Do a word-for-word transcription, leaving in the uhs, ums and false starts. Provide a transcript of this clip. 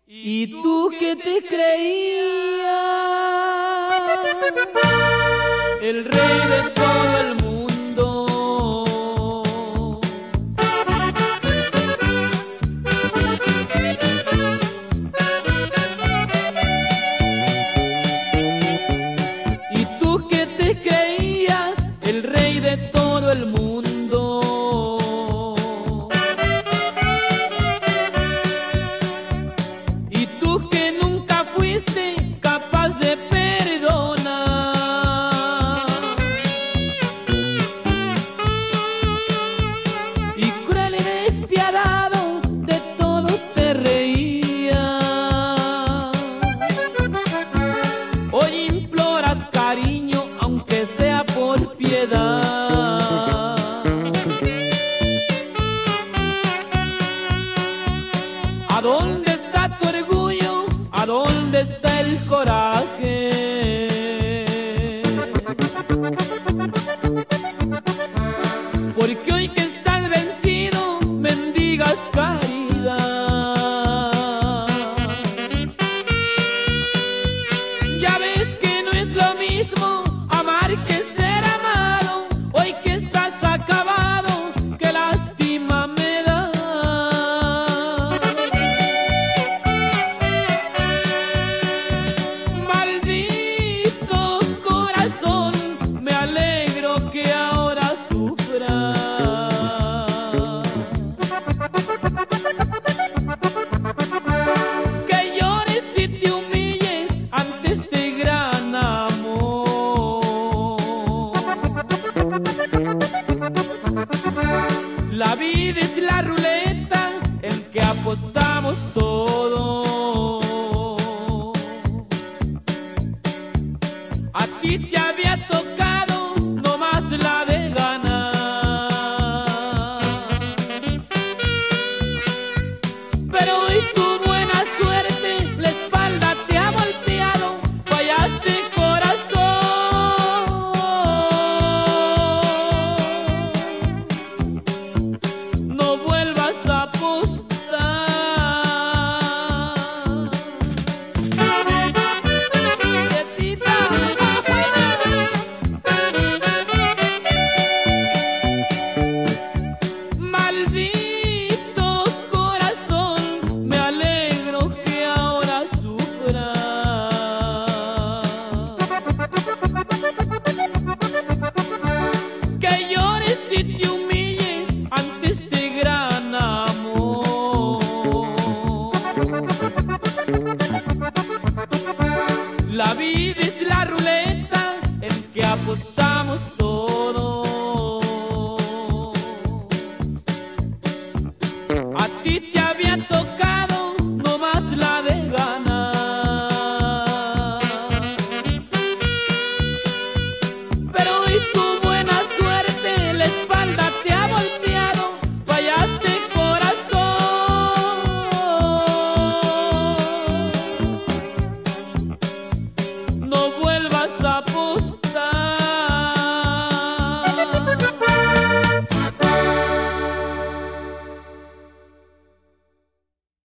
¿Y tú qué te creías? El rey de todo el mundo. ¿Y tú qué te creías? El rey de todo el mundo. Y tú que nunca fuiste capaz de perdonar, y cruel y despiadado de todo te reías. Hoy imploras cariño aunque sea por piedad. ¿A dónde está tu orgullo? ¿A dónde está el coraje? Porque hoy que estás vencido, mendigas caridad. Ya ves que no es lo mismo amar que ser amado. Hoy que estás acabado, qué lástima me da. Maldito corazón, me alegro que ahora sufras. Que llores y te humilles ante este gran amor. La vida es la ruleta en que apostamos todo. A ti te había tocado nomás la de ganar, pero hoy tu buena suerte la espalda te ha volteado. Fallaste, corazón, no vuelvas a apostar. Prietita. Maldito corazón, me alegro que ahora sufras. Que llores y te humilles ante este gran amor. La vida